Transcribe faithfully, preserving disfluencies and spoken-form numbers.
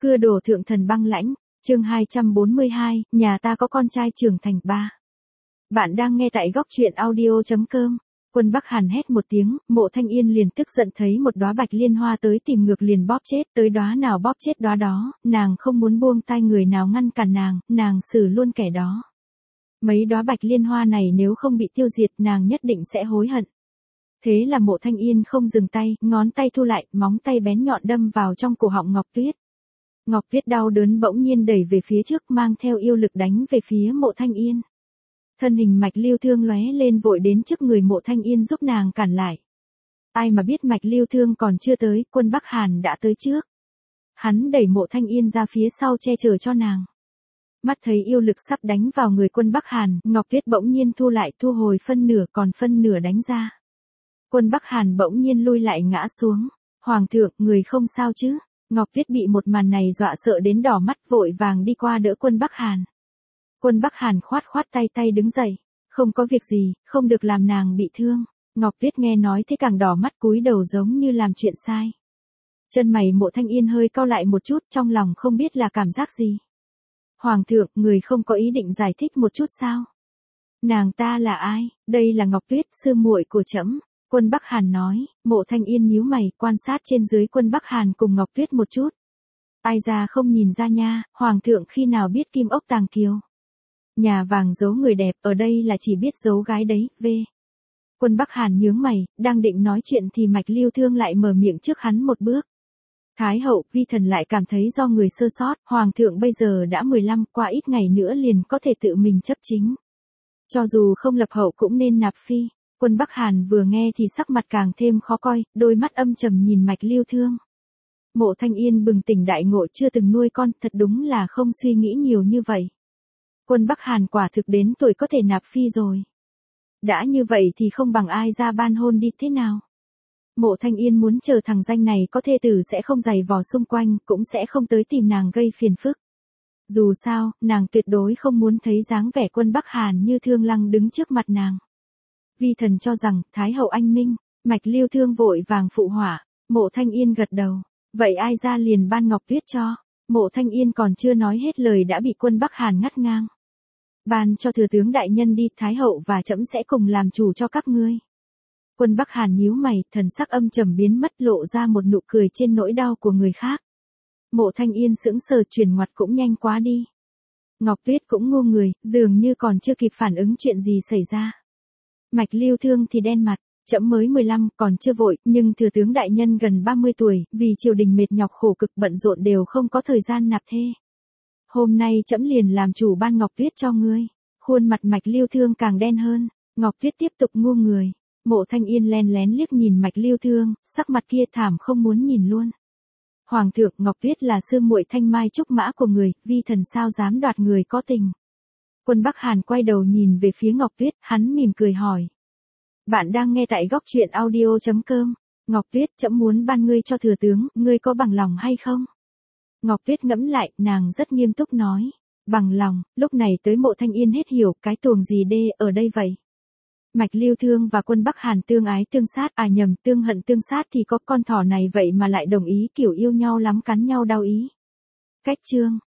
Cưa đổ thượng thần băng lãnh, chương hai trăm bốn mươi hai, nhà ta có con trai trưởng thành ba. Bạn đang nghe tại góc truyện audio chấm com. Quân Bắc Hàn hét một tiếng, Mộ Thanh Yên liền tức giận thấy một đóa bạch liên hoa tới tìm ngược liền bóp chết, tới đóa nào bóp chết đóa đó, nàng không muốn buông tay người nào ngăn cản nàng, nàng xử luôn kẻ đó. Mấy đóa bạch liên hoa này nếu không bị tiêu diệt nàng nhất định sẽ hối hận. Thế là Mộ Thanh Yên không dừng tay, ngón tay thu lại, móng tay bén nhọn đâm vào trong cổ họng Ngọc Tuyết. Ngọc Tuyết đau đớn bỗng nhiên đẩy về phía trước mang theo yêu lực đánh về phía Mộ Thanh Yên. Thân hình Mạch Lưu Thương lóe lên vội đến trước người Mộ Thanh Yên giúp nàng cản lại. Ai mà biết Mạch Lưu Thương còn chưa tới, Quân Bắc Hàn đã tới trước. Hắn đẩy Mộ Thanh Yên ra phía sau che chở cho nàng. Mắt thấy yêu lực sắp đánh vào người Quân Bắc Hàn, Ngọc Tuyết bỗng nhiên thu lại thu hồi phân nửa còn phân nửa đánh ra. Quân Bắc Hàn bỗng nhiên lui lại ngã xuống. Hoàng thượng, người không sao chứ? Ngọc Tuyết bị một màn này dọa sợ đến đỏ mắt vội vàng đi qua đỡ Quân Bắc Hàn. Quân Bắc Hàn khoát khoát tay tay đứng dậy. Không có việc gì, không được làm nàng bị thương. Ngọc Tuyết nghe nói thế càng đỏ mắt cúi đầu giống như làm chuyện sai. Chân mày Mộ Thanh Yên hơi cau lại một chút trong lòng không biết là cảm giác gì. Hoàng thượng, người không có ý định giải thích một chút sao? Nàng ta là ai? Đây là Ngọc Tuyết, sư muội của trẫm. Quân Bắc Hàn nói. Mộ Thanh Yên nhíu mày, quan sát trên dưới Quân Bắc Hàn cùng Ngọc Tuyết một chút. Ai ra không nhìn ra nha, Hoàng thượng khi nào biết kim ốc tàng kiều. Nhà vàng giấu người đẹp, ở đây là chỉ biết giấu gái đấy, v. Quân Bắc Hàn nhướng mày, đang định nói chuyện thì Mạch Lưu Thương lại mở miệng trước hắn một bước. Thái hậu, vi thần lại cảm thấy do người sơ sót, Hoàng thượng bây giờ đã mười lăm, qua ít ngày nữa liền có thể tự mình chấp chính. Cho dù không lập hậu cũng nên nạp phi. Quân Bắc Hàn vừa nghe thì sắc mặt càng thêm khó coi, đôi mắt âm trầm nhìn Mạch Lưu Thương. Mộ Thanh Yên bừng tỉnh đại ngộ chưa từng nuôi con, thật đúng là không suy nghĩ nhiều như vậy. Quân Bắc Hàn quả thực đến tuổi có thể nạp phi rồi. Đã như vậy thì không bằng ai ra ban hôn đi thế nào. Mộ Thanh Yên muốn chờ thằng danh này có thê tử sẽ không giày vò xung quanh, cũng sẽ không tới tìm nàng gây phiền phức. Dù sao, nàng tuyệt đối không muốn thấy dáng vẻ Quân Bắc Hàn như Thương Lăng đứng trước mặt nàng. Vi thần cho rằng, Thái hậu anh minh. Mạch Lưu Thương vội vàng phụ họa. Mộ Thanh Yên gật đầu. Vậy ai ra liền ban Ngọc Tuyết cho? Mộ Thanh Yên còn chưa nói hết lời đã bị Quân Bắc Hàn ngắt ngang. Ban cho thừa tướng đại nhân đi, Thái hậu và trẫm sẽ cùng làm chủ cho các ngươi. Quân Bắc Hàn nhíu mày, thần sắc âm trầm biến mất lộ ra một nụ cười trên nỗi đau của người khác. Mộ Thanh Yên sững sờ chuyển ngoặt cũng nhanh quá đi. Ngọc Tuyết cũng ngu người, dường như còn chưa kịp phản ứng chuyện gì xảy ra. Mạch Lưu Thương thì đen mặt, trẫm mới mười lăm, còn chưa vội, nhưng thừa tướng đại nhân gần ba mươi tuổi, vì triều đình mệt nhọc khổ cực bận rộn đều không có thời gian nạp thê. Hôm nay trẫm liền làm chủ ban Ngọc Tuyết cho ngươi. Khuôn mặt Mạch Lưu Thương càng đen hơn. Ngọc Tuyết tiếp tục ngu người. Mộ Thanh Yên len lén liếc nhìn Mạch Lưu Thương, sắc mặt kia thảm không muốn nhìn luôn. Hoàng thượng, Ngọc Tuyết là sư muội thanh mai trúc mã của người, vi thần sao dám đoạt người có tình. Quân Bắc Hàn quay đầu nhìn về phía Ngọc Tuyết, hắn mỉm cười hỏi. Bạn đang nghe tại góc truyện audio chấm com. Ngọc Tuyết, trẫm muốn ban ngươi cho thừa tướng, ngươi có bằng lòng hay không? Ngọc Tuyết ngẫm lại, nàng rất nghiêm túc nói. Bằng lòng, lúc này tới Mộ Thanh Yên hết hiểu cái tuồng gì đê ở đây vậy. Mạch Lưu Thương và Quân Bắc Hàn tương ái tương sát, à nhầm, tương hận tương sát thì có con thỏ này vậy mà lại đồng ý kiểu yêu nhau lắm cắn nhau đau ý. Cách chương.